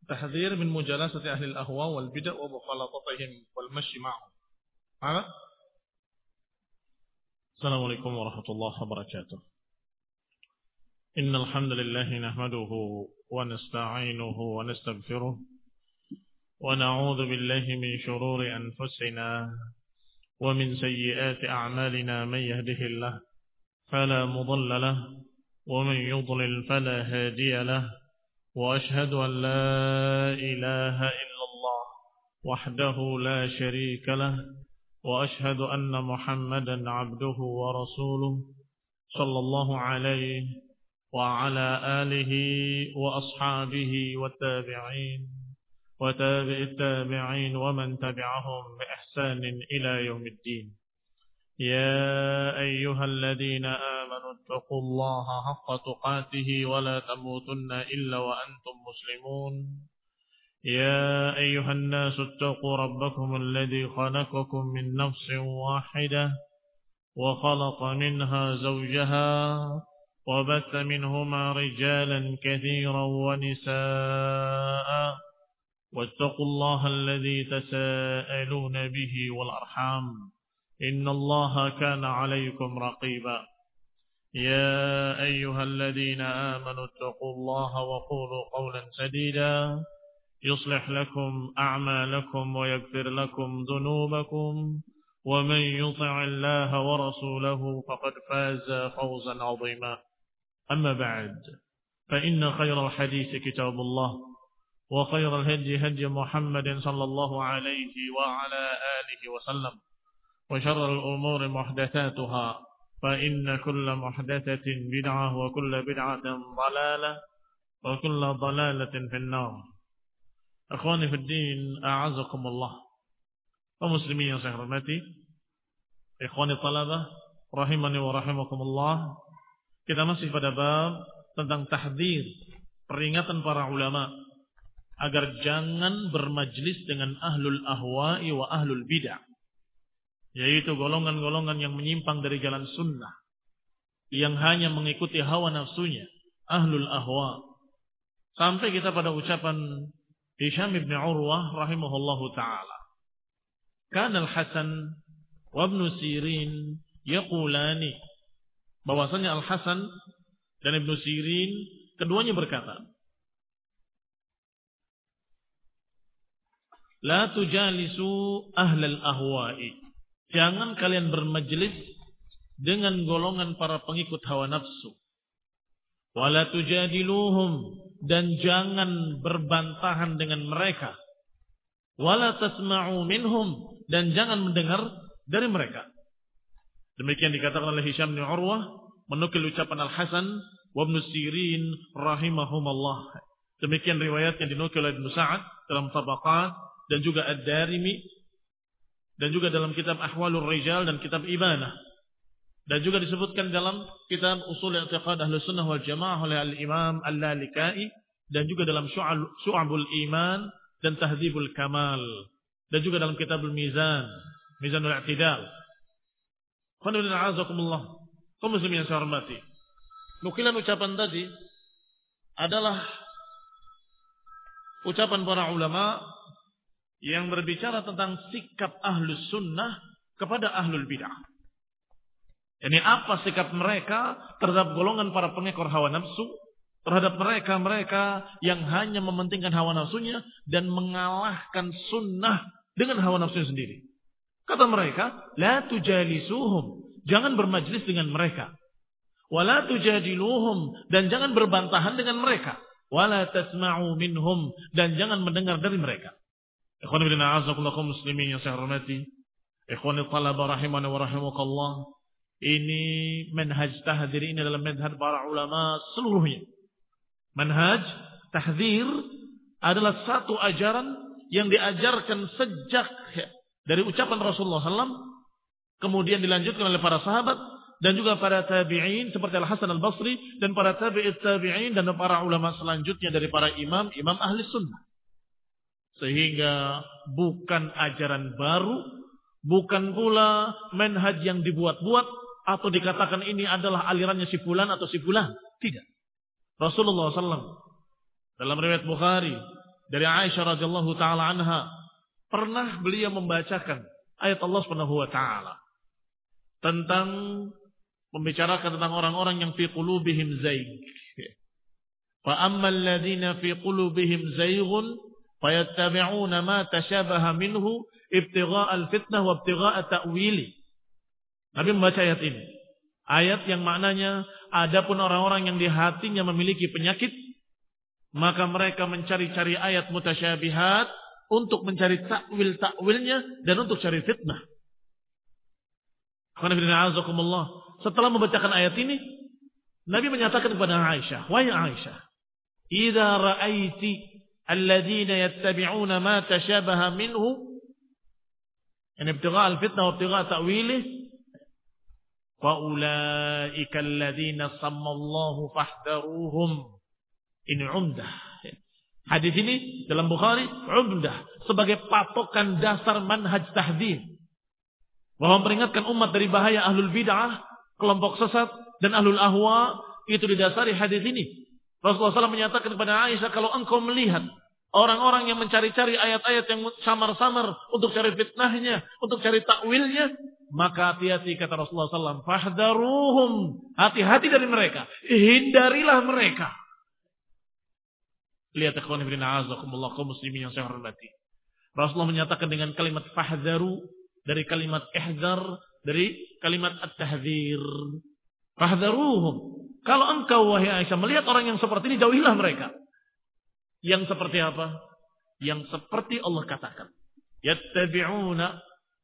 Tahdhir min mujalasati ahli al-ahwa wal bid'ah wa mukhalatatihim wal mashi ma'hum. Assalamualaikum warahmatullahi wabarakatuh. Innal hamdalillah nahmaduhu wa nasta'inuhu wa nastaghfiruh wa na'udzu billahi min shururi anfusina wa min sayyiati a'malina man yahdihillahu fala mudilla lahu wa man yudlil fala hadiya lahu. وأشهد أن لا إله إلا الله وحده لا شريك له وأشهد أن محمدا عبده ورسوله صلى الله عليه وعلى آله وأصحابه والتابعين وتابع التابعين ومن تبعهم بإحسان إلى يوم الدين. يا أيها الذين آمنوا اتقوا الله حق تقاته ولا تموتن إلا وأنتم مسلمون. يا أيها الناس اتقوا ربكم الذي خلقكم من نفس واحدة وخلق منها زوجها وبث منهما رجالا كثيرا ونساء واتقوا الله الذي تساءلون به والأرحام إن الله كان عليكم رقيبا. يا أيها الذين آمنوا اتقوا الله وقولوا قولا سديدا يصلح لكم أعمالكم ويغفر لكم ذنوبكم ومن يطع الله ورسوله فقد فاز فوزا عظيما. أما بعد فإن خير الحديث كتاب الله وخير الهدي هدي محمد صلى الله عليه وعلى آله وسلم وشر الأمور محدثاتها فإن كل محدثة بدعة وكل بدعة ضلالة وكل ضلالة في النار. Akhwani fi din, a'azakumullah. Kaum muslimin yang saya hormati, ikhwani talabah rahimani wa rahimakumullah. Kita masih pada bab tentang tahdzir, peringatan para ulama agar jangan bermajlis dengan ahlul ahwa'i wa ahlul bid'ah, yaitu golongan-golongan yang menyimpang dari jalan sunnah, yang hanya mengikuti hawa nafsunya, ahlul ahwa. Sampai kita pada ucapan Hisham ibn Urwah rahimahullahu ta'ala, kana al-Hasan wa ibn Sirin yaqulani, bahwasanya Al-Hasan dan Ibn Sirin keduanya berkata, la tujalisu ahlal ahwa'i, jangan kalian bermajlis dengan golongan para pengikut hawa nafsu. Wala tujadiluhum, dan jangan berbantahan dengan mereka. Wala tasma'u minhum, dan jangan mendengar dari mereka. Demikian dikatakan oleh Hisham bin Urwah menukil ucapan Al-Hasan wa Ibn Sirin rahimahumallah. Demikian riwayatnya dinukil oleh Ibn Sa'ad dalam Tabaqat dan juga Ad-Darimi, dan juga dalam kitab Ahwalur Rijal dan kitab Ibanah, dan juga disebutkan dalam kitab Ushul I'tiqad Ahlus Sunnah wal Jamaah oleh Al-Imam Al-Lalikai, dan juga dalam Syu'abul Iman dan Tahdzibul Kamal, dan juga dalam kitab Al-Mizan, Mizanul I'tidal. Qanunun a'azakumullah. Kaum muslimin yang saya hormati, nukilan ucapan tadi adalah ucapan para ulama yang berbicara tentang sikap ahlus sunnah kepada ahlul bid'ah. Ini apa sikap mereka terhadap golongan para pengekor hawa nafsu, terhadap mereka yang hanya mementingkan hawa nafsunya dan mengalahkan sunnah dengan hawa nafsunya sendiri. Kata mereka, la tujalisuhum, jangan bermajlis dengan mereka. Wala tujadiluhum, dan jangan berbantahan dengan mereka. Wala tasma'u minhum, dan jangan mendengar dari mereka. Ikhwan ibn a'azakullah, kaum muslimin yang saya hormati, ikhwan talaba rahimana wa rahimakallah, ini manhaj tahdzir, ini adalah manhaj para ulama seluruhnya. Manhaj tahdzir adalah satu ajaran yang diajarkan sejak dari ucapan Rasulullah SAW, kemudian dilanjutkan oleh para sahabat dan juga para tabi'in seperti Al-Hasan Al-Basri dan para tabi'it tabi'in dan para ulama selanjutnya dari para imam ahli sunnah. Sehingga bukan ajaran baru, bukan pula manhaj yang dibuat-buat atau dikatakan ini adalah alirannya si fulan atau si fulan. Tidak. Rasulullah SAW dalam riwayat Bukhari dari Aisyah radhiyallahu taala anha, pernah beliau membacakan ayat Allah Subhanahu wa taala tentang membicarakan tentang orang-orang yang fi qulubihim zaig. Fa ammal ladzina fi qulubihim zaighun fayattabi'una ma tashabaha minhu ibtigha'al fitnah wa ibtigha'a ta'wili. Nabi membaca ayat ini. Ayat yang maknanya, adapun orang-orang yang di hatinya memiliki penyakit, maka mereka mencari-cari ayat mutasyabihat untuk mencari takwil-takwilnya dan untuk cari fitnah. Setelah membacakan ayat ini, Nabi menyatakan kepada Aisyah, wahai Aisyah, idza ra'aiti alladziina yattabi'una ma tashabaha minhu, yani ibtigha'al fitnah wa ibtigha'a ta'wilih, faulaika alladziina sammallahu fahdharuhum. Ini umdah. Hadis ini dalam Bukhari umdah sebagai patokan dasar manhaj tahdhir, bahwa memperingatkan umat dari bahaya ahlul bid'ah, kelompok sesat dan ahlul ahwa, itu didasari hadis ini. Rasulullah SAW menyatakan kepada Aisyah, kalau engkau melihat orang-orang yang mencari-cari ayat-ayat yang samar-samar untuk cari fitnahnya, untuk cari takwilnya, maka hati-hati, kata Rasulullah SAW, fahdharuhum, hati-hati dari mereka, hindarilah mereka. Lihat ikhwan fillah, a'azakumullah, kaum muslimin yang saya hormati. Rasulullah menyatakan dengan kalimat fahdharu dari kalimat ihdzar, dari kalimat at-tahdzir. Fahdharuhum. Kalau engkau wahai Aisyah melihat orang yang seperti ini, jauhilah mereka. Yang seperti apa? Yang seperti Allah katakan, yattabi'una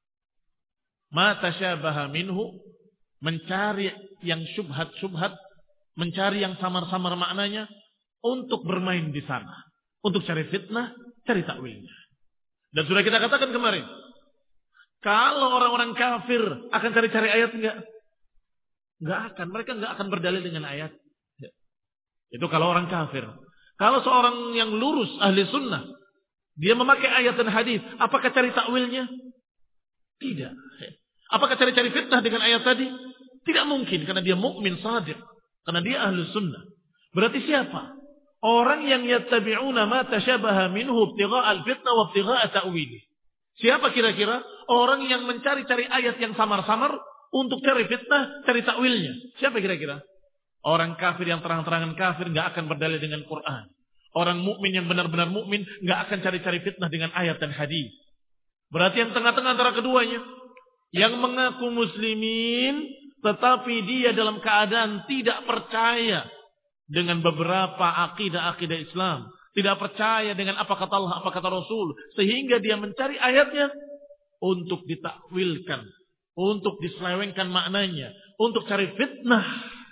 ma tashabaha minhu, mencari yang syubhat-syubhat, mencari yang samar-samar maknanya, untuk bermain di sana, untuk cari fitnah, cari takwilnya. Dan sudah kita katakan kemarin, kalau orang-orang kafir akan cari-cari ayat, enggak akan, mereka enggak akan berdalil dengan ayat. Itu kalau orang kafir. Kalau seorang yang lurus ahli sunnah, dia memakai ayat dan hadis, apakah cari takwilnya? Tidak. Apakah cari-cari fitnah dengan ayat tadi? Tidak mungkin, karena dia mukmin shadiq, karena dia ahli sunnah. Berarti siapa? Orang yang yattabi'una ma tashabaha minhu ibtigha'al fitnah wa ibtigha'a ta'wili. Siapa kira-kira? Orang yang mencari-cari ayat yang samar-samar untuk cari fitnah, cari takwilnya. Siapa kira-kira? Orang kafir yang terang-terangan kafir enggak akan berdalil dengan Quran. Orang mukmin yang benar-benar mukmin enggak akan cari-cari fitnah dengan ayat dan hadis. Berarti yang tengah-tengah antara keduanya, yang mengaku muslimin tetapi dia dalam keadaan tidak percaya dengan beberapa akidah-akidah Islam, tidak percaya dengan apa kata Allah, apa kata Rasul, sehingga dia mencari ayatnya untuk ditakwilkan, untuk diselewengkan maknanya, untuk cari fitnah.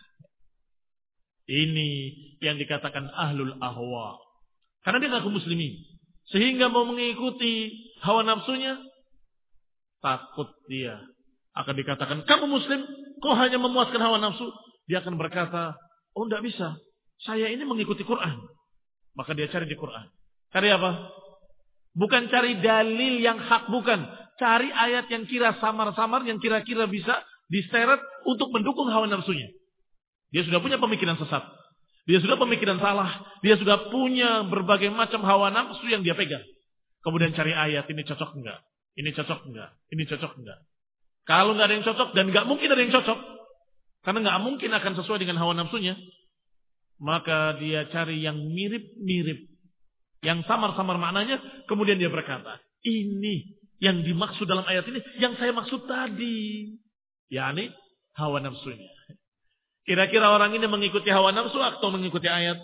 Ini yang dikatakan ahlul ahwa. Karena dia ngaku muslimin, sehingga mau mengikuti hawa nafsunya, takut dia akan dikatakan, kamu muslim, kok hanya memuaskan hawa nafsu? Dia akan berkata, oh tidak bisa, saya ini mengikuti Quran. Maka dia cari di Quran. Cari apa? Bukan cari dalil yang hak, bukan. Cari ayat yang kira samar-samar, yang kira-kira bisa diseret untuk mendukung hawa nafsunya. Dia sudah punya pemikiran sesat. Dia sudah pemikiran salah. Dia sudah punya berbagai macam hawa nafsu yang dia pegang. Kemudian cari ayat, ini cocok enggak? Ini cocok enggak? Ini cocok enggak? Kalau enggak ada yang cocok, dan enggak mungkin ada yang cocok, karena enggak mungkin akan sesuai dengan hawa nafsunya, maka dia cari yang mirip-mirip, yang samar-samar maknanya, kemudian dia berkata, ini yang dimaksud dalam ayat ini, yang saya maksud tadi, yakni hawa nafsunya. Kira-kira orang ini mengikuti hawa nafsu atau mengikuti ayat?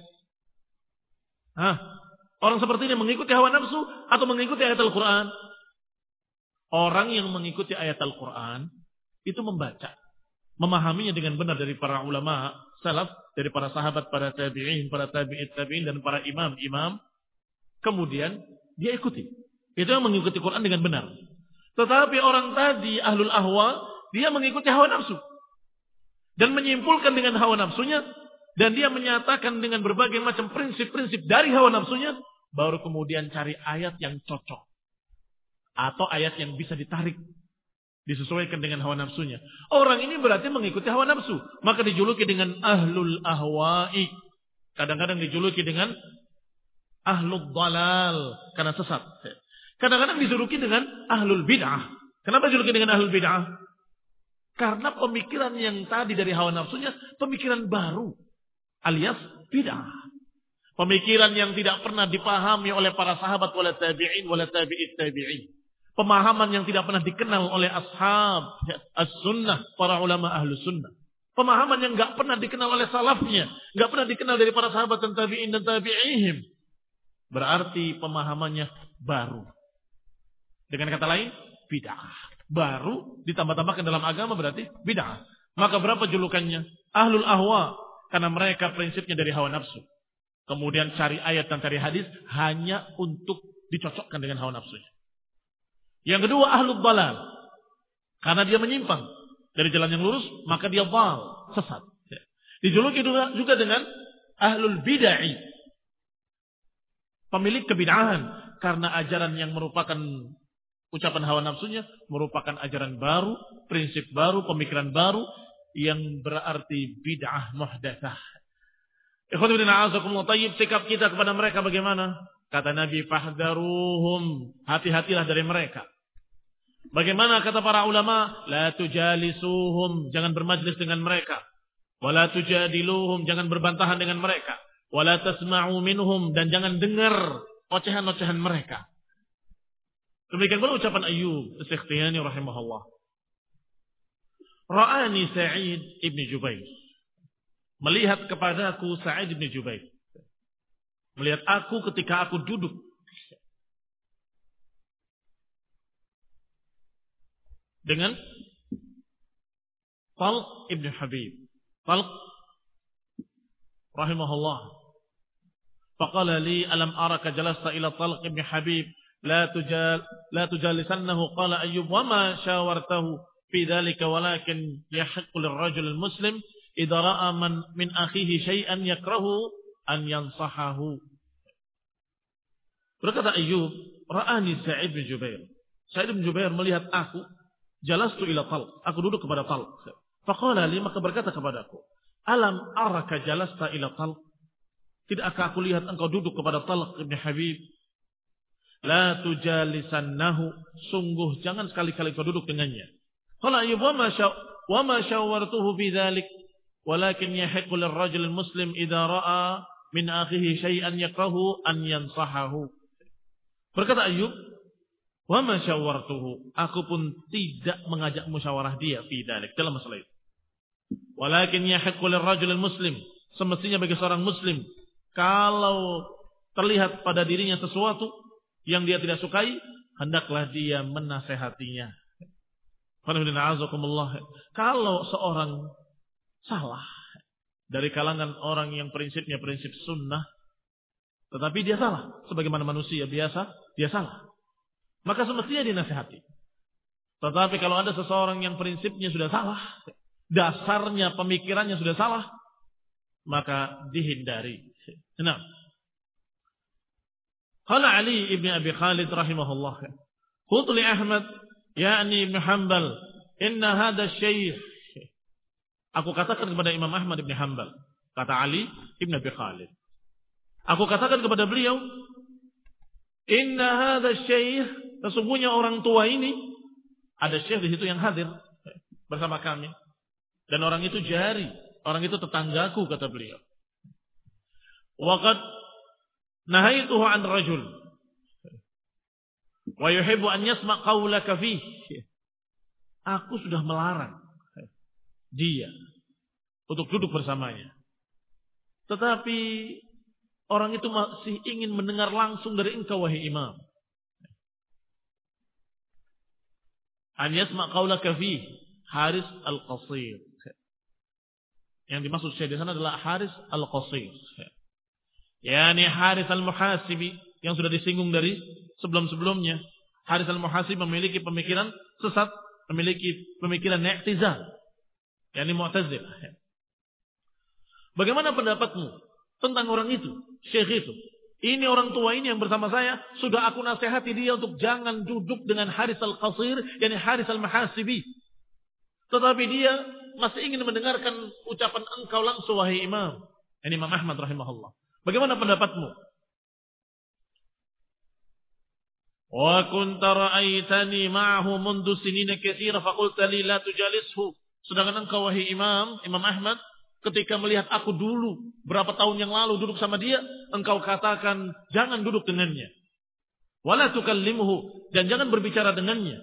Orang seperti ini mengikuti hawa nafsu atau mengikuti ayat Al-Quran? Orang yang mengikuti ayat Al-Quran itu membaca, memahaminya dengan benar dari para ulama salaf, dari para sahabat, para tabi'in, para tabi'in dan para imam-imam. Kemudian dia ikuti. Itu yang mengikuti Quran dengan benar. Tetapi orang tadi ahlul ahwa, dia mengikuti hawa nafsu dan menyimpulkan dengan hawa nafsunya, dan dia menyatakan dengan berbagai macam prinsip-prinsip dari hawa nafsunya, baru kemudian cari ayat yang cocok atau ayat yang bisa ditarik, disesuaikan dengan hawa nafsunya. Orang ini berarti mengikuti hawa nafsu, maka dijuluki dengan ahlul ahwa'i. Kadang-kadang dijuluki dengan ahlul dalal, karena sesat. Kadang-kadang dijuluki dengan ahlul bid'ah. Kenapa dijuluki dengan ahlul bid'ah? Karena pemikiran yang tadi dari hawa nafsunya, pemikiran baru, alias bid'ah. Pemikiran yang tidak pernah dipahami oleh para sahabat, wala tabi'in, wala tabi'it tabi'in. Pemahaman yang tidak pernah dikenal oleh ashab as-sunnah, para ulama ahlus sunnah. Pemahaman yang nggak pernah dikenal oleh salafnya, nggak pernah dikenal dari para sahabat dan tabi'in dan tabi'ihim. Berarti pemahamannya baru. Dengan kata lain, bid'ah. Baru ditambah-tambahkan dalam agama berarti bid'ah. Maka berapa julukannya? Ahlul ahwa. Karena mereka prinsipnya dari hawa nafsu. Kemudian cari ayat dan cari hadis hanya untuk dicocokkan dengan hawa nafsunya. Yang kedua, ahlul dalal. Karena dia menyimpang dari jalan yang lurus, maka dia dal, sesat. Dijuluki juga dengan ahlul bid'ah. Pemilik kebid'ahan. Karena ajaran yang merupakan ucapan hawa nafsunya merupakan ajaran baru, prinsip baru, pemikiran baru yang berarti bid'ah muhdatsah. Ikhwan fillah a'azakumullah, tayyib, sikap kita kepada mereka bagaimana? Kata Nabi, fahdharuhum, hati-hatilah dari mereka. Bagaimana kata para ulama? La tujalisuhum, jangan bermajlis dengan mereka. Wala tujadiluhum, jangan berbantahan dengan mereka. Wala tasma'u minhum, dan jangan dengar ocehan-ocehan mereka. Demikian pula ucapan Ayyub As-Sikhtiyani rahimahullah. Ra'ani Sa'id ibn Jubair. Melihat kepadaku Sa'id ibn Jubair. Melihat aku ketika aku duduk. Dengan Talq ibn Habib. Talq rahimahullah. Faqala li alam araka jalasta ila Talq ibn Habib. لا تجالسنه قال أيوب وما شاورته في ذلك ولكن يحق للرجل المسلم إذا رأى من أخيه شيئا يكره أن ينصحه. Berkata Ayyub, ra'ani Sa'id bin Jubair. Sa'id bin Jubair melihat aku, jalastu ila Talq, aku duduk kepada Talq. Faqala li, maka berkata kepadaku, alam araka jalasta ila Talq? Tidakkah aku lihat engkau duduk kepada Talq ibn Habib? La tujalisannahu, sungguh jangan sekali-kali kau duduk dengannya. Qala Ayyub wa ma syawartuhu bi dzalik walakin yahiqqu lirrajul muslim idza ra'a min akhihi syai'an yakrahu an yansahahu. Berkata Ayyub, wa ma syawartuhu, aku pun tidak mengajak musyawarah dia fi dzalik, dalam masalah itu. Walakin yahiqqu lirrajul muslim, semestinya bagi seorang muslim kalau terlihat pada dirinya sesuatu yang dia tidak sukai, hendaklah dia menasehatinya. Kalau seorang salah dari kalangan orang yang prinsipnya prinsip sunnah, tetapi dia salah, sebagaimana manusia biasa, dia salah, maka semestinya dinasehati. Tetapi kalau ada seseorang yang prinsipnya sudah salah, dasarnya pemikirannya sudah salah, maka dihindari. Nah, Qala Ali ibn Abi Khalid rahimahullah. Qultu li Ahmad, ya'ni Ibn Hanbal, inna hadha syekh. Aku katakan kepada Imam Ahmad ibn Hanbal, kata Ali ibn Abi Khalid. Aku katakan kepada beliau, inna hadha syekh, sesungguhnya orang tua ini, ada syekh di situ yang hadir bersama kami. Dan orang itu jari, orang itu tetanggaku, kata beliau. Waqad nahaituhu an rajul wa yuhibbu an yasma' qawlaka fihi. Aku sudah melarang dia untuk duduk bersamanya. Tetapi orang itu masih ingin mendengar langsung dari engkau wahai imam. An yasma' qawlaka fihi, Haris al-Qasir. Yang dimaksud saya di sana adalah Haris al-Qasir. Yani Haris al-Muhasibi yang sudah disinggung dari sebelum-sebelumnya. Haris al-Muhasibi memiliki pemikiran sesat, memiliki pemikiran i'tizal, yani Mu'tazilah. Bagaimana pendapatmu tentang orang itu, syekh itu? Ini orang tua ini yang bersama saya, sudah aku nasihati dia untuk jangan duduk dengan Haris al-Qasir, yani Haris al-Muhasibi. Tetapi dia masih ingin mendengarkan ucapan engkau langsung wahai imam. Ini Imam Ahmad rahimahullah. Bagaimana pendapatmu? Wa kunta ra'aitani ma'ahu mundu sinina katsira faqulta li la tujalishu. Sedangkan engkau wahai Imam Ahmad ketika melihat aku dulu berapa tahun yang lalu duduk sama dia, engkau katakan jangan duduk dengannya. Wala tukallimuhu, dan jangan berbicara dengannya.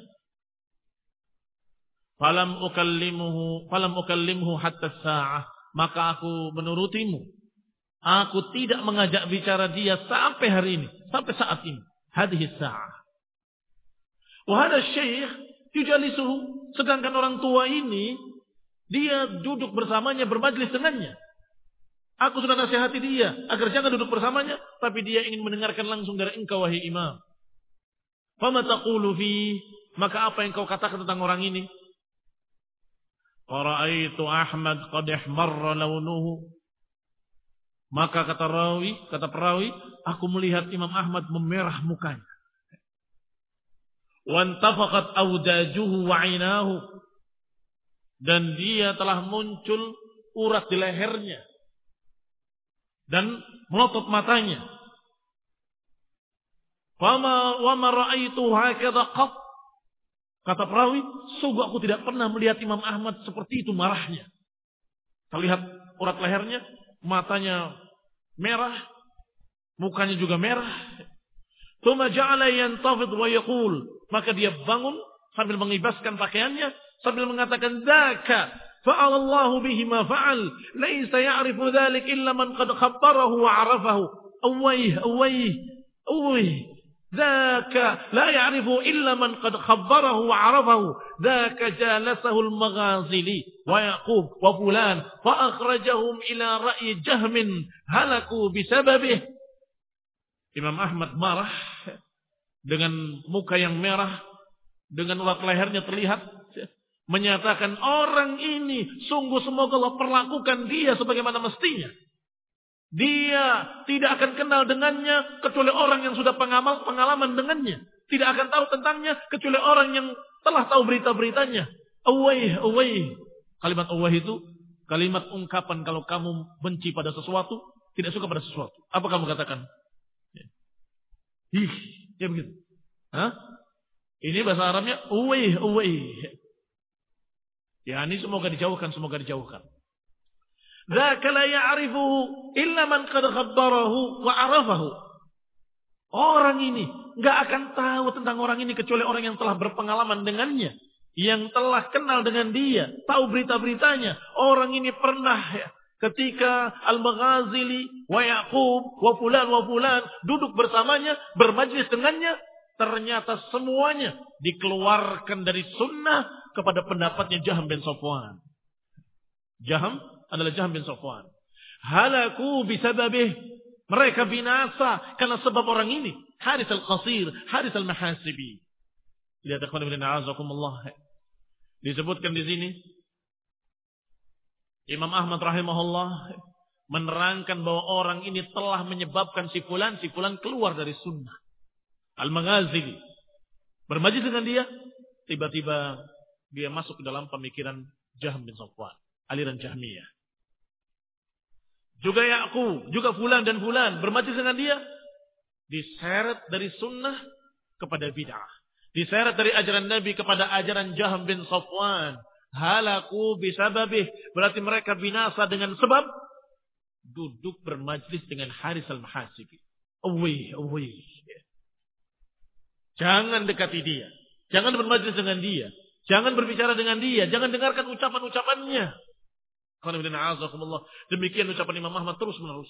Falam ukallimhu hatta sa'ah, maka aku menurutimu. Aku tidak mengajak bicara dia sampai hari ini, sampai saat ini. Hadhihi sa'ah. Wa hadha syekh yujalisuhu, sedangkan orang tua ini dia duduk bersamanya, bermajlis dengannya. Aku sudah nasihati dia agar jangan duduk bersamanya, tapi dia ingin mendengarkan langsung dari engkau wahai Imam. Fama taqulu fi, maka apa yang kau katakan tentang orang ini? Qara'aitu Ahmad qad ihmarra launuhu. Maka kata perawi, aku melihat Imam Ahmad memerah mukanya. Wa antafaqat awdajuhu wa 'ainahu. Dan dia telah muncul urat di lehernya dan melotot matanya. Fama wa ma ra'aitu hakadha qat. Kata perawi, sungguh aku tidak pernah melihat Imam Ahmad seperti itu marahnya. Terlihat urat lehernya, matanya merah, mukanya juga merah. Tsumma ja'ala yantafid wa yaqul, maka dia bangun sambil mengibaskan pakaiannya sambil mengatakan dzaka fa'alallahu bihi ma fa'al laisa ya'rifu dzalik illa man qad khabbarahu wa 'arafahu ذاك لا يعرف إلا من قد خبره وعرفه ذاك جالسه المغازلي ويعقوب وفلان فأخرجهم إلى رأي جهم هلكوا بسببه. Imam Ahmad marah dengan muka yang merah, dengan urat lehernya terlihat, menyatakan orang ini sungguh semoga Allah perlakukan dia sebagaimana mestinya. Dia tidak akan kenal dengannya kecuali orang yang sudah pengalaman dengannya. Tidak akan tahu tentangnya kecuali orang yang telah tahu berita-beritanya. Awai. Kalimat awai itu kalimat ungkapan kalau kamu benci pada sesuatu, tidak suka pada sesuatu. Apa kamu katakan? Ya begitu. Ini bahasa Arabnya awai. Ya, ini semoga dijauhkan. Dzaka la ya'rifuhu illa man qad khabbarahu wa 'arafahu. Orang ini enggak akan tahu tentang orang ini kecuali orang yang telah berpengalaman dengannya, yang telah kenal dengan dia, tahu berita-beritanya. Orang ini pernah ketika Al-Maghazili wa Yaqub wa fulan duduk bersamanya, bermajlis dengannya, ternyata semuanya dikeluarkan dari sunnah kepada pendapatnya Jahm bin Safwan. Jahm adalah Jahm bin Safwan. Halaku bisababih. Mereka binasa karena sebab orang ini. Haris al-Qasir, Haris al-Mahasibi. Lihat akhwan ibn a'azakumullah. Disebutkan di sini Imam Ahmad rahimahullah menerangkan bahwa orang ini telah menyebabkan si fulan keluar dari sunnah. Al-Maghazili bermajlis dengan dia, tiba-tiba dia masuk ke dalam pemikiran Jahm bin Safwan, aliran Jahmiyah. Juga Ya'qub, juga fulan dan fulan bermajlis dengan dia, diseret dari sunnah kepada bid'ah. Diseret dari ajaran Nabi kepada ajaran Jahm bin Safwan. Halaku bisababih, berarti mereka binasa dengan sebab duduk bermajlis dengan Haris al-Mahasibi. Awai. Jangan dekati dia. Jangan bermajlis dengan dia. Jangan berbicara dengan dia. Jangan dengarkan ucapan-ucapannya. Demikian ucapan Imam Ahmad terus menerus.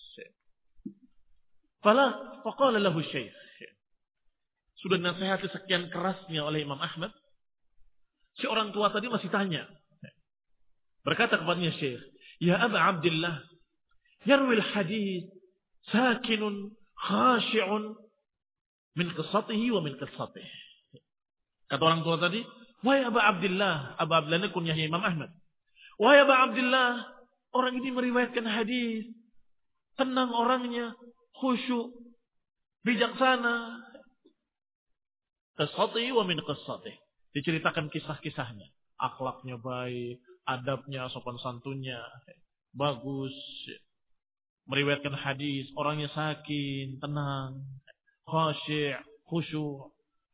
Faqala lahu syekh. Sudah nasihati sekian kerasnya oleh Imam Ahmad. Si orang tua tadi masih tanya. Berkata kepadanya syekh, ya Aba Abdillah, yarwil hadith sakinun khashi'un min qissatihi wa min qissatihi. Kata orang tua tadi, wahai Aba Abdillah ini kunyahnya Imam Ahmad. Wahai Aba Abdillah, orang ini meriwayatkan hadis, tenang orangnya, khusyuk, bijaksana. Qissatihi wa min qissatihi. Diceritakan kisah-kisahnya, akhlaknya baik, adabnya, sopan santunnya bagus. Meriwayatkan hadis, orangnya sakin, tenang, khasyi', khusyuk.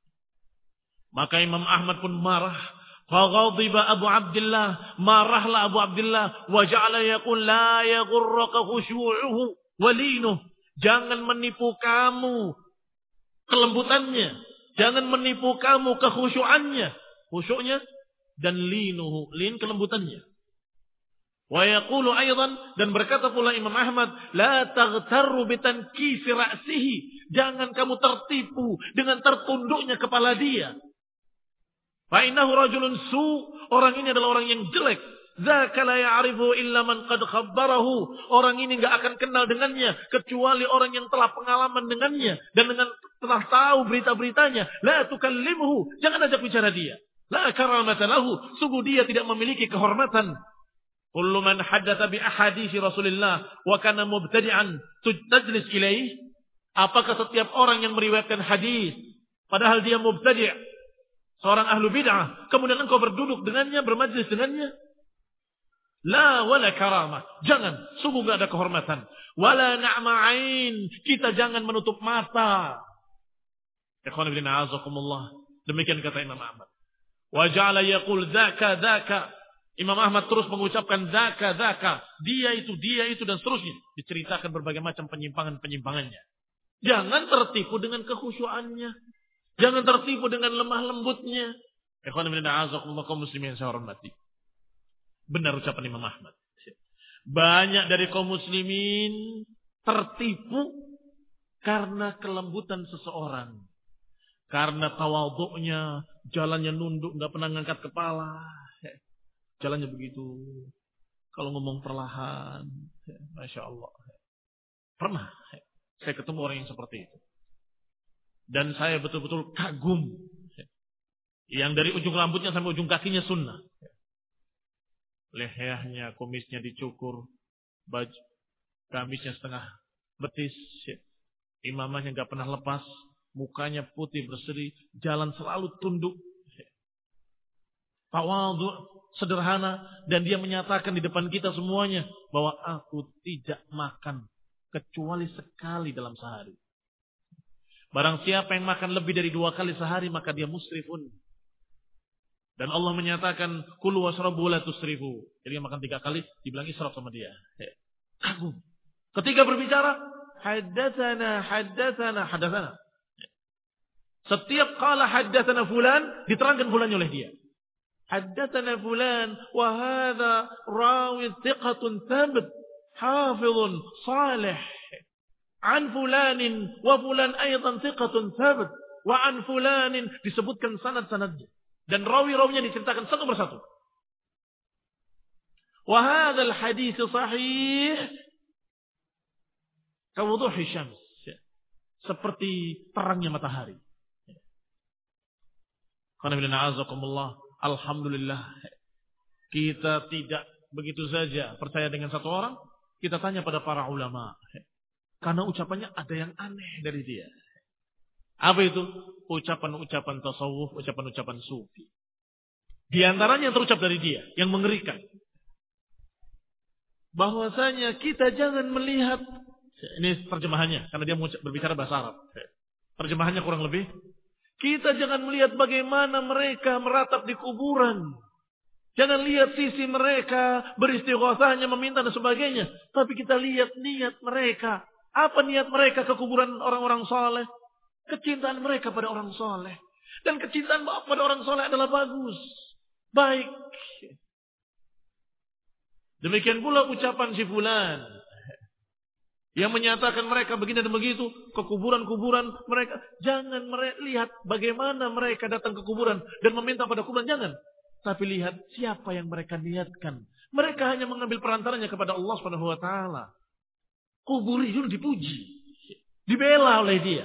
Maka Imam Ahmad pun marah. Faghadiba Abu Abdullah, marahlah Abu Abdullah, wa ja'ala yaqul la yaghurraka khusyu'uhu wa linuh. Jangan menipu kamu kelembutannya, jangan menipu kamu kekhusyuannya, khusyuknya dan linuhu, lin kelembutannya. Wa yaqulu aidan, dan berkata pula Imam Ahmad, la taghtarru bitankisi ra'sihi, jangan kamu tertipu dengan tertunduknya kepala dia. Fa innahu rajulun su, orang ini adalah orang yang jelek. Dzaka la ya'rifu illa man qad khabbarahu, orang ini enggak akan kenal dengannya kecuali orang yang telah pengalaman dengannya dan telah tahu berita-beritanya. La tukallimhu, jangan ajak bicara dia. La karamata lahu, sungguh dia tidak memiliki kehormatan. Kullu man haddatsa bi ahadits Rasulillah wa kana mubtadi'an tajlis ilaih. Apakah setiap orang yang meriwayatkan hadis padahal dia mubtadi', seorang ahlu bid'ah, kemudian engkau berduduk dengannya, bermajlis dengannya? La wala karamah, jangan, sungguh enggak ada kehormatan. Wala na'ma'ain, kita jangan menutup mata. Ikhwan fillah a'azakumullah. Demikian kata Imam Ahmad. Wa ja'ala yaqul dzaka dzaka. Imam Ahmad terus mengucapkan dzaka dzaka, dia itu dan seterusnya, diceritakan berbagai macam penyimpangan-penyimpangannya. Jangan tertipu dengan kekhusyuannya. Jangan tertipu dengan lemah lembutnya. Ikhwan fillah a'azakumullah, kaum muslimin yang saya hormati. Benar ucapan Imam Ahmad. Banyak dari kaum muslimin tertipu karena kelembutan seseorang. Karena tawadhu'nya, jalannya nunduk, enggak pernah ngangkat kepala. Jalannya begitu. Kalau ngomong perlahan, Masya Allah. Pernah saya ketemu orang yang seperti itu. Dan saya betul-betul kagum. Yang dari ujung rambutnya sampai ujung kakinya sunnah. Lehernya, kumisnya dicukur. Baju, kamisnya setengah betis. Imamahnya gak pernah lepas. Mukanya putih berseri. Jalan selalu tunduk. Tawadhu, sederhana. Dan dia menyatakan di depan kita semuanya. Bahwa aku tidak makan. Kecuali sekali dalam sehari. Barang siapa yang makan lebih dari 2 kali sehari, maka dia musrifun. Dan Allah menyatakan, kulu wasrabu la tusrifu. Jadi yang makan 3 kali, dibilang israf sama dia. Kagum. Ketika berbicara, haddatsana. Setiap kala haddatsana fulan, diterangkan fulannya oleh dia. Haddatsana fulan, wa hadha rawi thiqatun thabit, hafizun salih. An fulanin wa fulan aydan thiqatun thabit wa an fulanin, disebutkan sanad-sanadnya dan rawi-rawinya diceritakan satu persatu. Wa hadzal hadits sahih kawuduhi syams, seperti terangnya matahari. Alhamdulillah, kita tidak begitu saja percaya dengan satu orang, kita tanya pada para ulama. Karena ucapannya ada yang aneh dari dia. Apa itu? Ucapan-ucapan tasawuf, ucapan-ucapan sufi. Di antaranya yang terucap dari dia, yang mengerikan. Bahwasanya kita jangan melihat, ini terjemahannya, karena dia berbicara bahasa Arab. Terjemahannya kurang lebih, kita jangan melihat bagaimana mereka meratap di kuburan. Jangan lihat sisi mereka, beristighatsahnya, meminta dan sebagainya. Tapi kita lihat niat mereka. Apa niat mereka ke kuburan orang-orang saleh? Kecintaan mereka pada orang saleh. Dan kecintaan pada orang saleh adalah bagus. Baik. Demikian pula ucapan si fulan. Yang menyatakan mereka begini dan begitu. Ke kuburan-kuburan mereka. Jangan lihat bagaimana mereka datang ke kuburan. Dan meminta pada kuburan. Jangan. Tapi lihat siapa yang mereka niatkan. Mereka hanya mengambil perantaranya kepada Allah SWT. Kuburiyun dipuji, dibela oleh dia.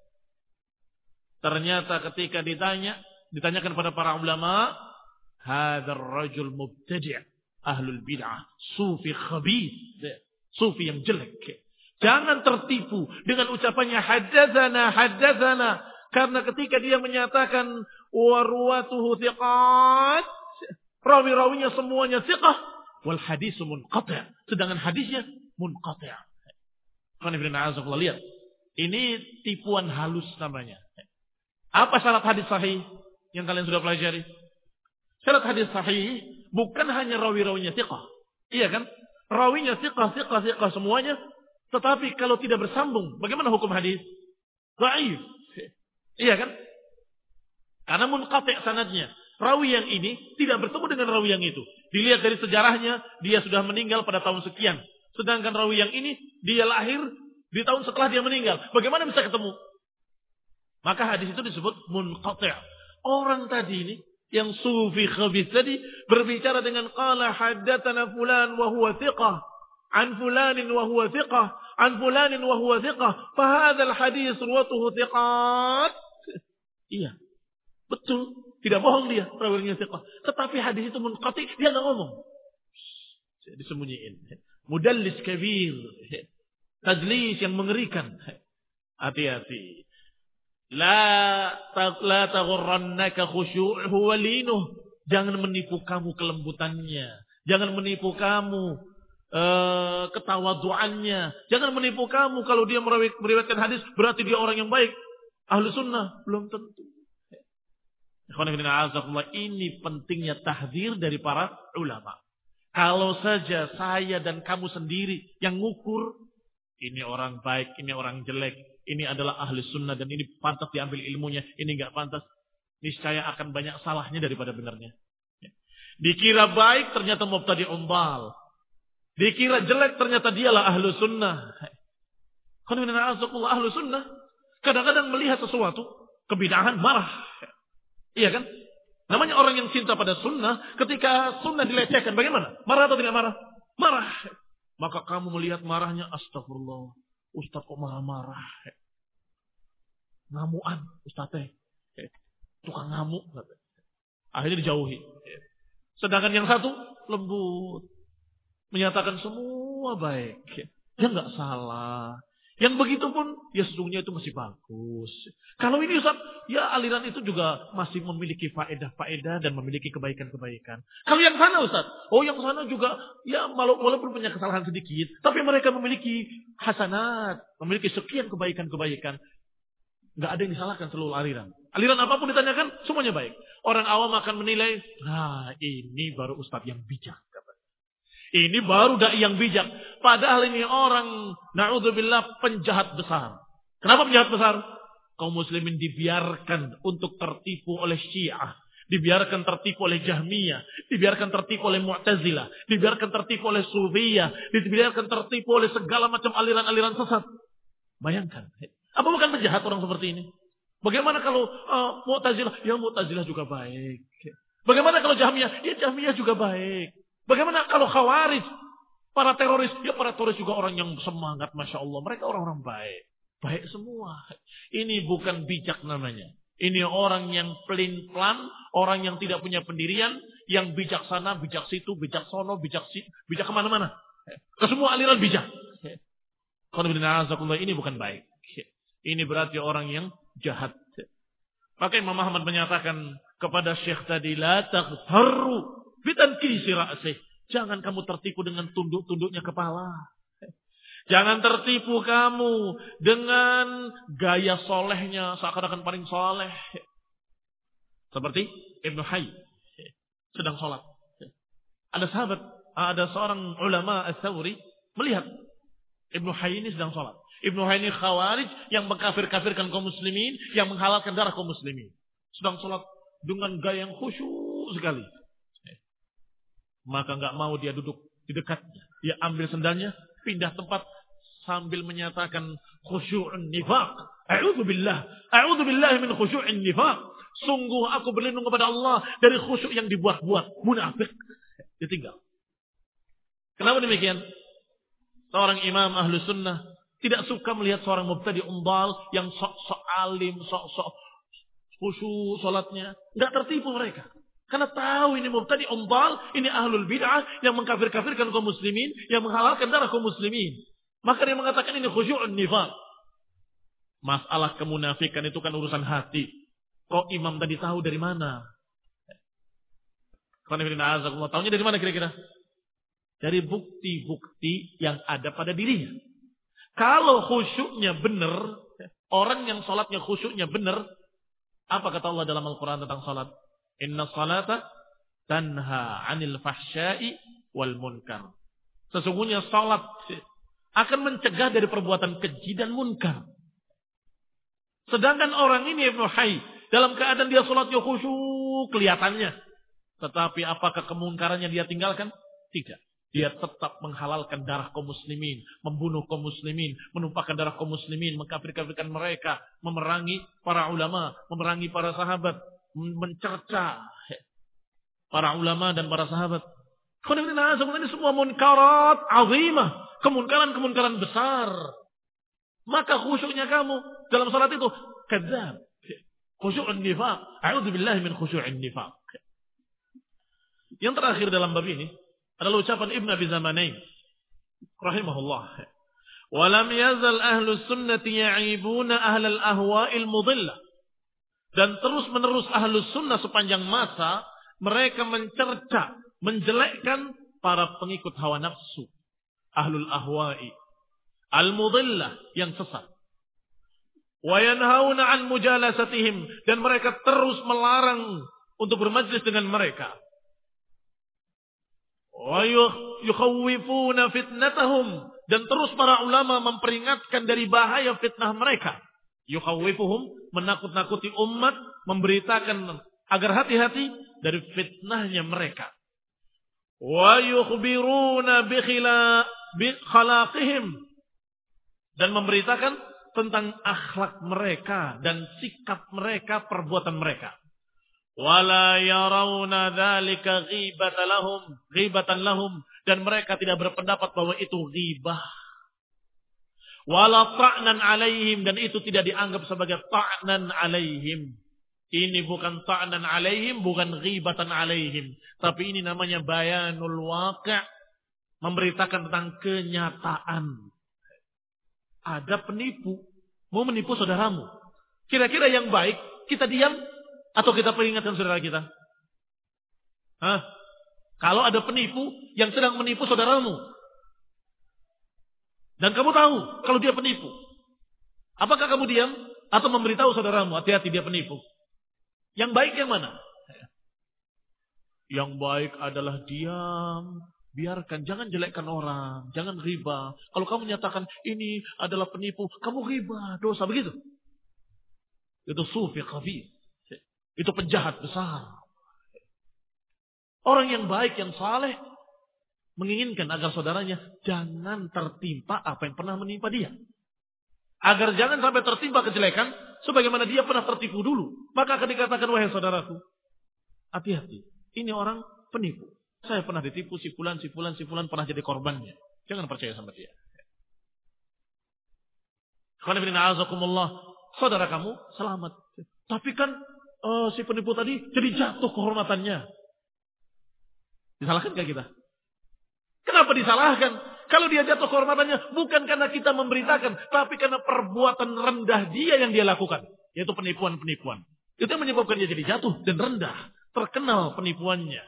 Ternyata ketika ditanyakan pada para ulama, hadzal rajul mubtadi', ahlul bid'ah, sufi khabith, sufi yang jelek. Jangan tertipu dengan ucapannya haddatsana, karena ketika dia menyatakan warwatuhu thiqat, rawi-rawinya semuanya thiqah, wal haditsu munqati', sedangkan hadisnya munqati'. Lihat, ini tipuan halus namanya. Apa syarat hadis sahih yang kalian sudah pelajari? Syarat hadis sahih bukan hanya rawi-rawinya thiqah. Iya kan? Rawinya thiqah semuanya. Tetapi kalau tidak bersambung, bagaimana hukum hadis? Dhaif. Iya kan? Karena munqati' sanadnya. Rawi yang ini tidak bertemu dengan rawi yang itu. Dilihat dari sejarahnya, dia sudah meninggal pada tahun sekian. Sedangkan rawi yang ini, dia lahir di tahun setelah dia meninggal. Bagaimana bisa ketemu? Maka hadis itu disebut munqati'. Orang tadi ini, yang sufi khabith tadi, berbicara dengan qala haddatsana fulan wa huwa thiqah. An fulanin wa huwa thiqah. An fulanin wa huwa thiqah. Fahadzal hadis ruwatuhu thiqat. Iya. Betul. Tidak bohong dia. Rawinya thiqah. Tetapi hadis itu munqati'. Dia nggak ngomong. Disembunyiin. Mudallis kabir. Tadlis yang mengerikan. Hati-hati. La taghurrannaka khusyu'uhu wa linuh. Jangan menipu kamu kelembutannya. Jangan menipu kamu ketawaduannya. Jangan menipu kamu kalau dia meriwayatkan hadis berarti dia orang yang baik. Ahlu sunnah belum tentu. Ini pentingnya tahdzir dari para ulama. Kalau saja saya dan kamu sendiri yang ngukur, ini orang baik, ini orang jelek, ini adalah ahli sunnah dan ini pantas diambil ilmunya, ini enggak pantas, niscaya akan banyak salahnya daripada benarnya. Dikira baik ternyata mubtadi'un dhal. Dikira jelek ternyata dialah ahli sunnah. Ahli sunnah kadang-kadang melihat sesuatu kebidahan marah. Iya kan? Namanya orang yang cinta pada sunnah, ketika sunnah dilecehkan, bagaimana? Marah atau tidak marah? Marah. Maka kamu melihat marahnya, astagfirullah. Ustaz kok marah-marah? Ngamuan, Ustaz teh. Tukang ngamuk. Akhirnya dijauhi. Sedangkan yang satu, lembut. Menyatakan semua baik. Dia nggak salah. Yang begitu pun, ya sesungguhnya itu masih bagus. Kalau ini Ustaz, ya aliran itu juga masih memiliki faedah-faedah dan memiliki kebaikan-kebaikan. Kalau yang sana Ustaz, yang sana juga, ya walaupun punya kesalahan sedikit, tapi mereka memiliki hasanat, memiliki sekian kebaikan-kebaikan. Nggak ada yang disalahkan seluruh aliran. Aliran apapun ditanyakan, semuanya baik. Orang awam akan menilai, nah ini baru Ustaz yang bijak. Ini baru dai yang bijak. Padahal ini orang, na'udzubillah, penjahat besar. Kenapa penjahat besar? Kaum muslimin dibiarkan untuk tertipu oleh Syiah. Dibiarkan tertipu oleh Jahmiyah. Dibiarkan tertipu oleh Mu'tazilah. Dibiarkan tertipu oleh Sufiyah. Dibiarkan tertipu oleh segala macam aliran-aliran sesat. Bayangkan. Apa bukan penjahat orang seperti ini? Bagaimana kalau Mu'tazilah? Ya Mu'tazilah juga baik. Bagaimana kalau Jahmiyah? Ya Jahmiyah juga baik. Bagaimana kalau Khawarij? Para teroris. Ya para teroris juga orang yang semangat. Masya Allah. Mereka orang-orang baik. Baik semua. Ini bukan bijak namanya. Ini orang yang pelin-pelan. Orang yang tidak punya pendirian. Yang bijaksana, bijak situ, bijak sono, bijak kemana-mana. Ke semua aliran bijak. Ini bukan baik. Ini berarti orang yang jahat. Maka Imam Ahmad menyatakan kepada Syekh tadi. La taghtarru bitankisi ra'sih. Jangan kamu tertipu dengan tunduk-tunduknya kepala. Jangan tertipu kamu dengan gaya solehnya. Seakan-akan paling soleh. Seperti Ibnu Hayy. Sedang sholat. Ada sahabat. Ada seorang ulama Ats-Tsauri. Melihat. Ibnu Hayy ini sedang sholat. Ibnu Hayy ini khawarij. Yang mengkafir-kafirkan kaum muslimin. Yang menghalalkan darah kaum muslimin. Sedang sholat. Dengan gaya yang khusyuk sekali. Maka nggak mau dia duduk di dekatnya. Dia ambil sendalnya, pindah tempat sambil menyatakan khusyu'un nifaq. A'udzubillah min khusyu'in nifaq. Sungguh aku berlindung kepada Allah dari khusyuk yang dibuat-buat, munafik. Ditinggal. Kenapa demikian? Seorang imam ahlu sunnah tidak suka melihat seorang mubtadi'un dhal yang sok-sok alim, sok-sok khusyuk salatnya. Nggak tertipu mereka. Karena tahu ini mubtadi'un dhal, ini ahlul bid'ah yang mengkafir-kafirkan kaum muslimin, yang menghalalkan darah kaum muslimin. Maka dia mengatakan ini khusyu'un nifaq. Masalah kemunafikan itu kan urusan hati. Kok imam tadi tahu dari mana? Tahunya dari mana kira-kira? Dari bukti-bukti yang ada pada dirinya. Kalau khusyuknya benar, orang yang sholatnya khusyuknya benar, Apa kata Allah dalam Al-Quran tentang salat? Inna salata tanha 'anil fahsya'i wal munkar. Sesungguhnya salat akan mencegah dari perbuatan keji dan munkar. Sedangkan orang ini Ibnu Hayy dalam keadaan dia salatnya khusyuk kelihatannya. Tetapi apakah kemungkarannya dia tinggalkan? Tidak. Dia tetap menghalalkan darah kaum muslimin, membunuh kaum muslimin, menumpahkan darah kaum muslimin, mengkafir-kafirkan mereka, memerangi para ulama, memerangi para sahabat, mencerca para ulama dan para sahabat. Ini semua munkarat azimah, kemunkaran-kemunkaran besar. Maka khusyuknya kamu dalam salat itu kadzab. Khusyu'un nifaq. A'udzubillahi min khusyu'in nifaq. Yang terakhir dalam bab ini adalah ucapan Ibn Abi Zamanain rahimahullah. Walam yazal ahlus sunnati ya'ibuna ahlal ahwa'il mudillah. Dan terus-menerus ahlus sunnah sepanjang masa mereka mencerca, menjelekkan para pengikut hawa nafsu. Ahlul ahwa'i al-mudillah, yang sesat. Wa yanhauna 'an mujalasatihim, dan mereka terus melarang untuk bermajlis dengan mereka. Wa yukhawwifuna fitnatahum, dan terus para ulama memperingatkan dari bahaya fitnah mereka. Yukhawwifuhum, menakut-nakuti umat, memberitakan agar hati-hati dari fitnahnya mereka. Wa yukhbiruna bi khalaqihim, dan memberitakan tentang akhlak mereka dan sikap mereka, perbuatan mereka. Wala yarawna dzalika ghibatan lahum, dan mereka tidak berpendapat bahwa itu ghibah. Wala ta'nan alaihim, dan itu tidak dianggap sebagai ta'nan alaihim. Ini bukan ta'nan alaihim, bukan ghibatan alaihim, tapi ini namanya bayanul waqi', memberitakan tentang kenyataan. Ada penipu mau menipu saudaramu. Kira-kira yang baik kita diam atau kita peringatkan saudara kita? Kalau ada penipu yang sedang menipu saudaramu dan kamu tahu kalau dia penipu, apakah kamu diam atau memberitahu saudaramu hati-hati dia penipu? Yang baik yang mana? Yang baik adalah diam. Biarkan, jangan jelekkan orang, jangan riba. Kalau kamu nyatakan ini adalah penipu, kamu riba, dosa, begitu. Itu sufi khabith. Itu penjahat besar. Orang yang baik, yang saleh, menginginkan agar saudaranya jangan tertimpa apa yang pernah menimpa dia. Agar jangan sampai tertimpa kejelekan, sebagaimana dia pernah tertipu dulu. Maka akan dikatakan, wahai saudaraku, hati-hati, ini orang penipu. Saya pernah ditipu, si fulan pernah jadi korbannya. Jangan percaya sama dia. Saudara kamu selamat. Tapi kan si penipu tadi jadi jatuh kehormatannya. Disalahkan gak kita? Kenapa disalahkan? Kalau dia jatuh kehormatannya bukan karena kita memberitakan, tapi karena perbuatan rendah dia yang dia lakukan. Yaitu penipuan-penipuan. Itu yang menyebabkan dia jadi jatuh dan rendah. Terkenal penipuannya.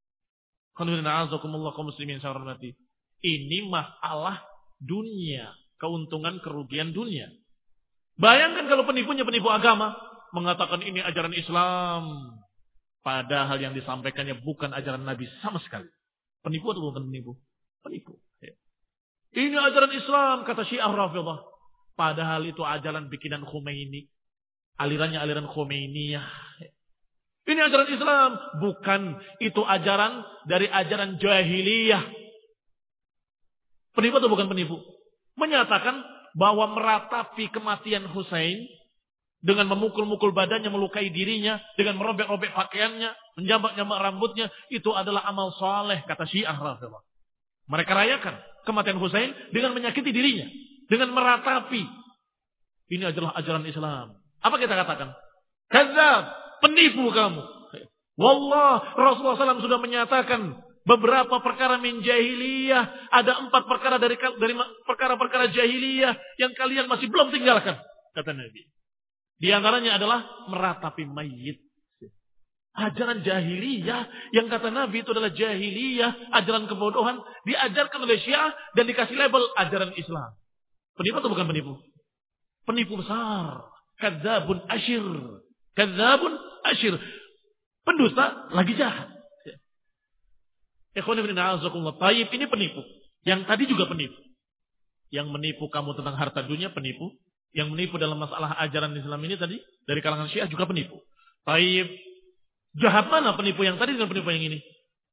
Kaum muslimin saya hormati. Ini masalah dunia, keuntungan kerugian dunia. Bayangkan kalau penipunya penipu agama, mengatakan ini ajaran Islam, padahal yang disampaikannya bukan ajaran Nabi sama sekali. Penipu atau bukan penipu? Penipu. Ini ajaran Islam, kata Syiah Rafidhah, padahal itu ajaran bikinan Khomeini, alirannya aliran Khomeiniah. Ini ajaran Islam. Bukan. Itu ajaran dari ajaran jahiliyah. Penipu atau bukan penipu? Menyatakan bahwa meratapi kematian Husain dengan memukul-mukul badannya, melukai dirinya, dengan merobek-robek pakaiannya, menjambak-jambak rambutnya, itu adalah amal saleh, kata Syiah Rafidhah. Mereka rayakan kematian Husain dengan menyakiti dirinya, dengan meratapi. Ini adalah ajaran Islam. Apa kita katakan? Kadzab. Penipu kamu. Wallah, Rasulullah SAW sudah menyatakan beberapa perkara min jahiliyah. Ada 4 perkara dari perkara-perkara jahiliyah yang kalian masih belum tinggalkan, kata Nabi. Di antaranya adalah meratapi mayit. Ajaran jahiliyah yang kata Nabi itu adalah jahiliyah, ajaran kebodohan, diajarkan oleh Syiah dan dikasih label ajaran Islam. Penipu atau bukan penipu? Penipu besar. Kadzabun asyir. Kadzabun asyir. Pendusta lagi jahat. Ikhwan ibn a'azakumullah. Taib ini penipu. Yang tadi juga penipu. Yang menipu kamu tentang harta dunia penipu. Yang menipu dalam masalah ajaran Islam ini tadi dari kalangan Syiah juga penipu. Taib. Jahat mana penipu yang tadi dengan penipu yang ini?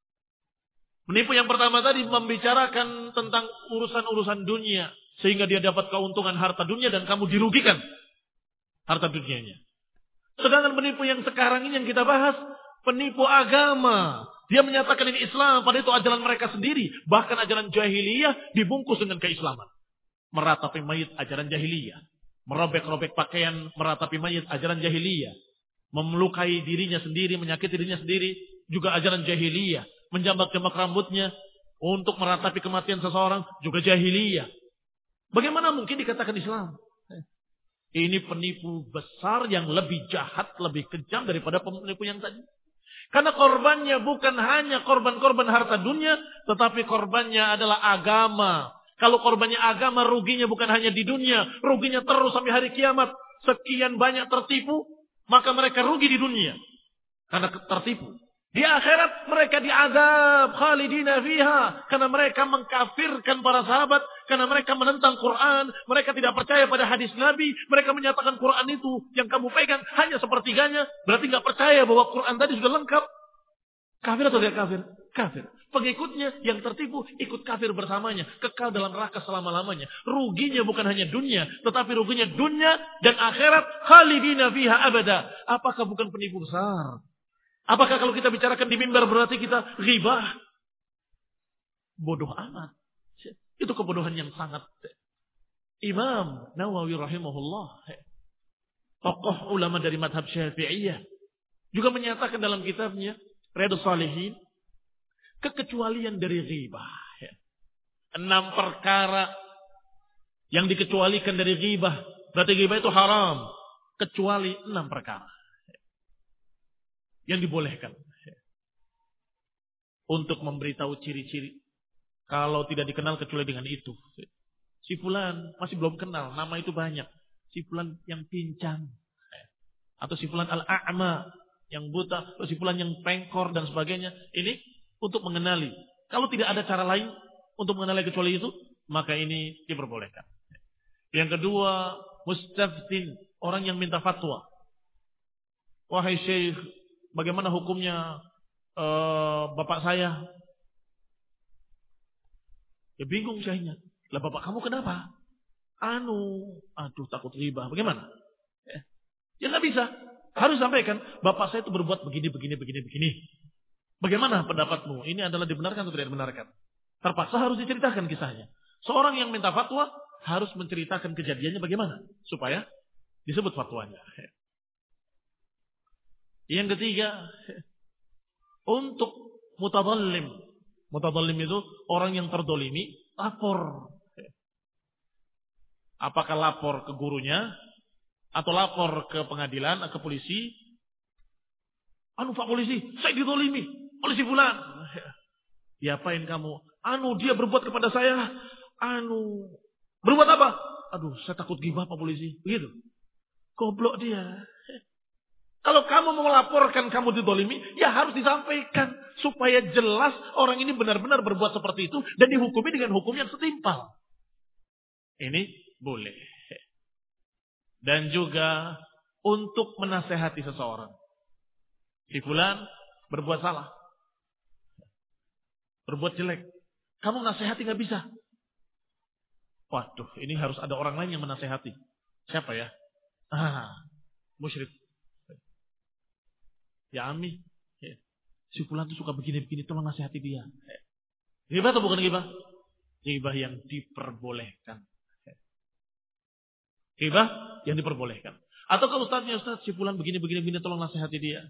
Penipu yang pertama tadi membicarakan tentang urusan-urusan dunia. Sehingga dia dapat keuntungan harta dunia dan kamu dirugikan harta dunianya. Sedangkan penipu yang sekarang ini yang kita bahas, penipu agama. Dia menyatakan ini Islam, padahal itu ajaran mereka sendiri. Bahkan ajaran jahiliyah dibungkus dengan keislaman. Meratapi mayit, ajaran jahiliyah. Merobek-robek pakaian, meratapi mayit, ajaran jahiliyah. Memelukai dirinya sendiri, menyakiti dirinya sendiri, juga ajaran jahiliyah. Menjambak-jambak rambutnya untuk meratapi kematian seseorang, juga jahiliyah. Bagaimana mungkin dikatakan Islam? Ini penipu besar yang lebih jahat, lebih kejam daripada penipu yang tadi. Karena korbannya bukan hanya korban-korban harta dunia, tetapi korbannya adalah agama. Kalau korbannya agama, ruginya bukan hanya di dunia, ruginya terus sampai hari kiamat. Sekian banyak tertipu, maka mereka rugi di dunia. Karena tertipu. Di akhirat mereka diazab khalidina fiha, karena mereka mengkafirkan para sahabat, karena mereka menentang Quran, mereka tidak percaya pada hadis Nabi, mereka menyatakan Quran itu yang kamu pegang hanya sepertiganya, berarti nggak percaya bahwa Quran tadi sudah lengkap. Kafir atau tidak kafir? Kafir. Pengikutnya yang tertipu ikut kafir bersamanya, kekal dalam neraka selama-lamanya. Ruginya bukan hanya dunia, tetapi ruginya dunia dan akhirat khalidina fiha abada. Apakah bukan penipu besar? Apakah kalau kita bicarakan di mimbar berarti kita ghibah? Bodoh amat. Itu kebodohan yang sangat. Imam Nawawi rahimahullah, tokoh ulama dari madhab Syafi'iyah, juga menyatakan dalam kitabnya Riyadhus Shalihin, kekecualian dari ghibah. 6 perkara yang dikecualikan dari ghibah. Berarti ghibah itu haram. Kecuali 6 perkara yang dibolehkan. Untuk memberitahu ciri-ciri. Kalau tidak dikenal kecuali dengan itu. Si fulan masih belum kenal. Nama itu banyak. Si fulan yang pincang. Atau si fulan al-a'ma. Yang buta. Atau si fulan yang pengkor dan sebagainya. Ini untuk mengenali. Kalau tidak ada cara lain untuk mengenali kecuali itu, maka ini diperbolehkan. Yang kedua, mustaftin. Orang yang minta fatwa. Wahai syekh, bagaimana hukumnya bapak saya? Ya bingung syekhnya. Lah bapak kamu kenapa? Aduh takut ghibah. Bagaimana? Ya nggak bisa. Harus sampaikan. Bapak saya itu berbuat begini. Bagaimana pendapatmu? Ini adalah dibenarkan atau tidak dibenarkan? Terpaksa harus diceritakan kisahnya. Seorang yang minta fatwa harus menceritakan kejadiannya bagaimana. Supaya disebut fatwanya. Yang ketiga, untuk mutadhallim. Mutadhallim itu orang yang terdolimi, lapor. Apakah lapor ke gurunya, atau lapor ke pengadilan, ke polisi. Pak polisi, saya didolimi oleh si fulan. Diapain kamu? Dia berbuat kepada saya. Berbuat apa? Saya takut ghibah Pak polisi. Begitu. Goblok dia. Kalau kamu mau melaporkan kamu didolimi, ya harus disampaikan. Supaya jelas orang ini benar-benar berbuat seperti itu. Dan dihukumi dengan hukum yang setimpal. Ini boleh. Dan juga untuk menasehati seseorang. Si fulan berbuat salah. Berbuat jelek. Kamu nasehati gak bisa. Waduh, ini harus ada orang lain yang menasehati. Siapa ya? Musyrik. Ya Ami, si fulan itu suka begini-begini, tolong nasihati dia. Ghibah atau bukan ghibah? Ghibah yang diperbolehkan. Ghibah yang diperbolehkan. Atau kalau ustaz, si fulan begini-begini, tolong nasihati dia.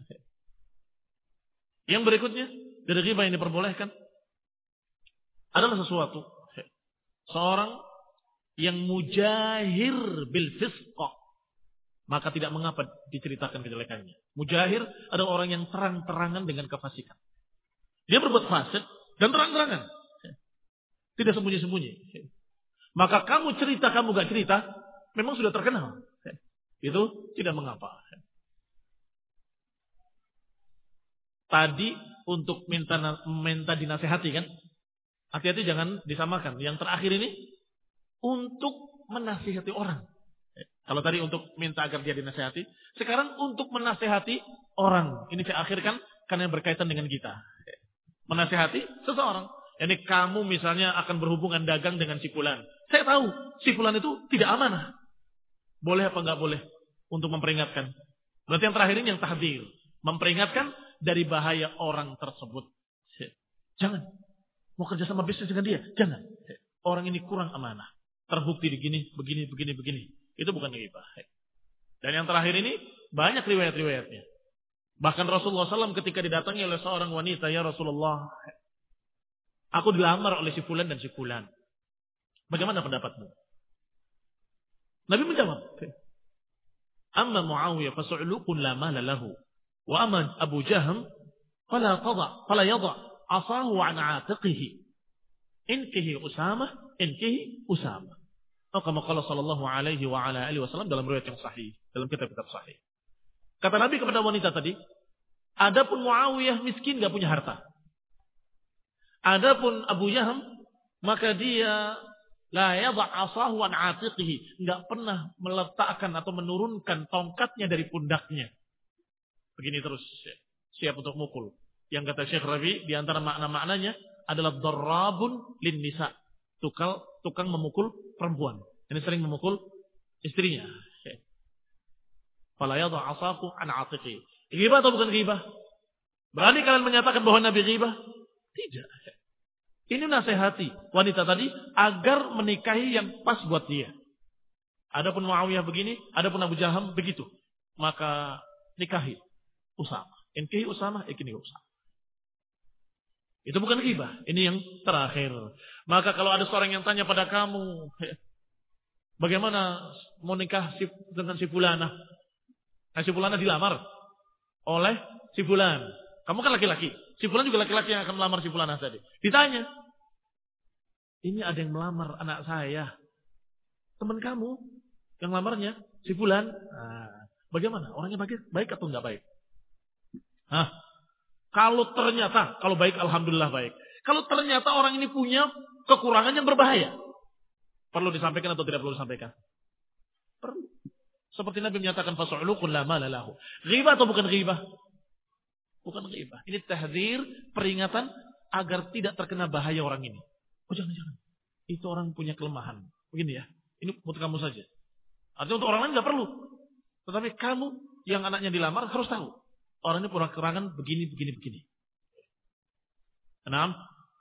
Yang berikutnya, dari ghibah yang diperbolehkan, adalah sesuatu. Seorang yang mujahir bil fisqah. Maka tidak mengapa diceritakan kejelekannya. Mujahir adalah orang yang terang-terangan dengan kefasikan. Dia berbuat fasik dan terang-terangan. Tidak sembunyi-sembunyi. Maka kamu cerita, kamu gak cerita, memang sudah terkenal. Itu tidak mengapa. Tadi untuk minta dinasehati kan? Hati-hati jangan disamakan. Yang terakhir ini untuk menasihati orang. Kalau tadi untuk minta agar dia dinasehati, sekarang untuk menasehati orang. Ini saya akhirkan karena berkaitan dengan kita. Menasehati seseorang. Yani kamu misalnya akan berhubungan dagang dengan si fulan. Saya tahu si fulan itu tidak amanah. Boleh apa enggak boleh untuk memperingatkan. Berarti yang terakhir ini yang tahdzir. Memperingatkan dari bahaya orang tersebut. Jangan. Mau kerja sama bisnis dengan dia. Jangan. Orang ini kurang amanah. Terbukti begini. Itu bukan ghibah. Dan yang terakhir ini banyak riwayat-riwayatnya. Bahkan Rasulullah SAW ketika didatangi oleh seorang wanita, ya Rasulullah, aku dilamar oleh si fulan dan si fulan. Bagaimana pendapatmu? Nabi menjawab, amma Muawiyah fasu'lukun la mala lahu, wa amma Abu Jahm fala yada asahu an atiqihi. Inkihi Usama. Kama qala sallallahu alaihi wa ala alihi wasallam dalam riwayat yang sahih, dalam kitab-kitab sahih. Kata Nabi kepada wanita tadi, adapun Muawiyah miskin enggak punya harta. Adapun Abu Jahm maka dia la yadha asahu an atiqihi, enggak pernah meletakkan atau menurunkan tongkatnya dari pundaknya. Begini terus, siap untuk mukul. Yang kata Syekh Rabi di antara makna-maknanya adalah darrabun lin nisa, tukang memukul perempuan. Ini sering memukul istrinya. Fala yadha asahu an atiqihi. Ghibah atau bukan ghibah? Berani kalian menyatakan bahwa Nabi ghibah? Tidak. Ini nasihati wanita tadi agar menikahi yang pas buat dia. Adapun Muawiyah begini, adapun Abu Jaham begitu. Maka nikahi Usama. Inkihi Usama, ikini Usama. Itu bukan ghibah. Ini yang terakhir. Maka kalau ada seorang yang tanya pada kamu, bagaimana mau nikah dengan si fulana? Nah, si fulana dilamar oleh si fulan. Kamu kan laki-laki. Si fulan juga laki-laki yang akan melamar si fulana tadi. Ditanya, ini ada yang melamar anak saya. Teman kamu yang lamarnya si fulan. Nah, bagaimana? Orangnya baik atau enggak baik? Kalau ternyata, kalau baik alhamdulillah baik. Kalau ternyata orang ini punya kekurangan yang berbahaya, perlu disampaikan atau tidak perlu disampaikan? Perlu. Seperti Nabi menyatakan fasu'lukun la mala lahu. Ghibah atau bukan ghibah? Bukan ghibah. Ini tahdzir, peringatan agar tidak terkena bahaya orang ini. Oh jangan. Itu orang punya kelemahan. Begini ya. Ini untuk kamu saja. Artinya untuk orang lain nggak perlu. Tetapi kamu yang anaknya dilamar harus tahu. Orang ini punya kekurangan begini. Enam.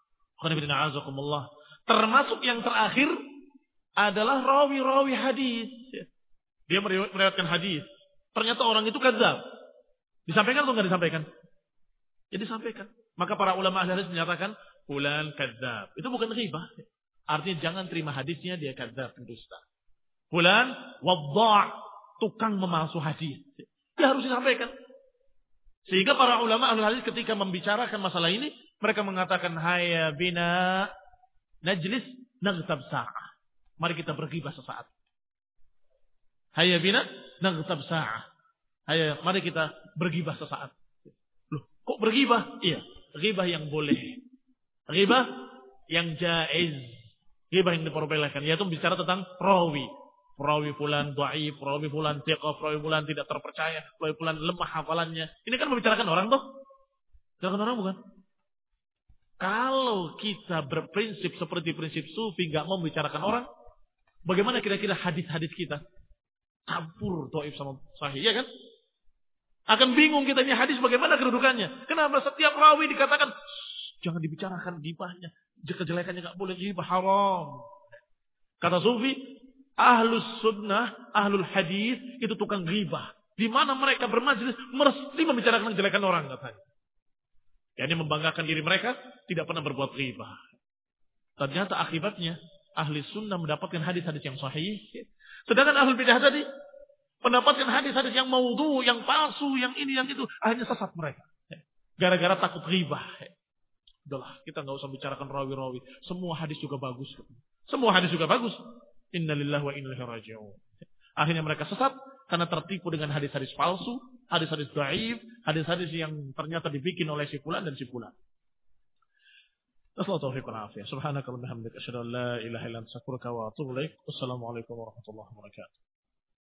Termasuk yang terakhir adalah rawi hadis. Dia meriwayatkan hadis. Ternyata orang itu kadzab. Disampaikan atau nggak disampaikan? Ya disampaikan. Maka para ulama ahli hadis menyatakan fulan kadzab. Itu bukan ghibah. Artinya jangan terima hadisnya dia kadzab, pendusta. Fulan wadda', tukang memalsu hadis. Dia harus disampaikan. Sehingga para ulama ahli hadis ketika membicarakan masalah ini, mereka mengatakan hayya bina najlis naghtab sa'ah. Mari kita berghibah sesaat. Hayya bina naghtab sa'ah. Hayya, mari kita berghibah sesaat. Loh, kok berghibah? Iya, ghibah yang boleh. Ghibah yang jaiz. Ghibah yang diperbolehkan, yaitu bicara tentang rawi. Perawi fulan dhaif, perawi fulan thiqah, perawi fulan tidak terpercaya, perawi fulan lemah hafalannya. Ini kan membicarakan orang toh? Bicarakan orang bukan? Kalau kita berprinsip seperti prinsip sufi, enggak mau membicarakan orang, bagaimana kira-kira hadis-hadis kita? Campur dhaif sama sahih, ya kan? Akan bingung kita ini hadis bagaimana kedudukannya. Kenapa setiap rawi dikatakan jangan dibicarakan ghibahnya, kejelekannya enggak boleh, ghibah haram. Kata sufi, ahlus sunnah, ahlul hadis itu tukang ghibah. Di mana mereka bermajlis mesti membicarakan kejelekan orang katanya. Yani membanggakan diri mereka, tidak pernah berbuat ghibah. Ternyata akibatnya ahli sunnah mendapatkan hadis-hadis yang sahih. Sedangkan ahlul bidah tadi mendapatkan hadis-hadis yang maudhu, yang palsu, yang ini, yang itu. Akhirnya sesat mereka. Gara-gara takut ghibah. Udahlah, kita nggak usah bicarakan rawi-rawi. Semua hadis juga bagus. Semua hadis juga bagus. Innalillahi wa inna ilaihi raji'un. Akhirnya mereka sesat karena tertipu dengan hadis-hadis palsu, hadis-hadis dhaif, hadis-hadis yang ternyata dibikin oleh si fulan dan si fulan. Assalamualaikum warahmatullahi wabarakatuh. Subhanakallahumma wa bihamdika asyhadu an la ilaha illa anta astaghfiruka wa atubu ilaik. Wassalamualaikum warahmatullahi wabarakatuh.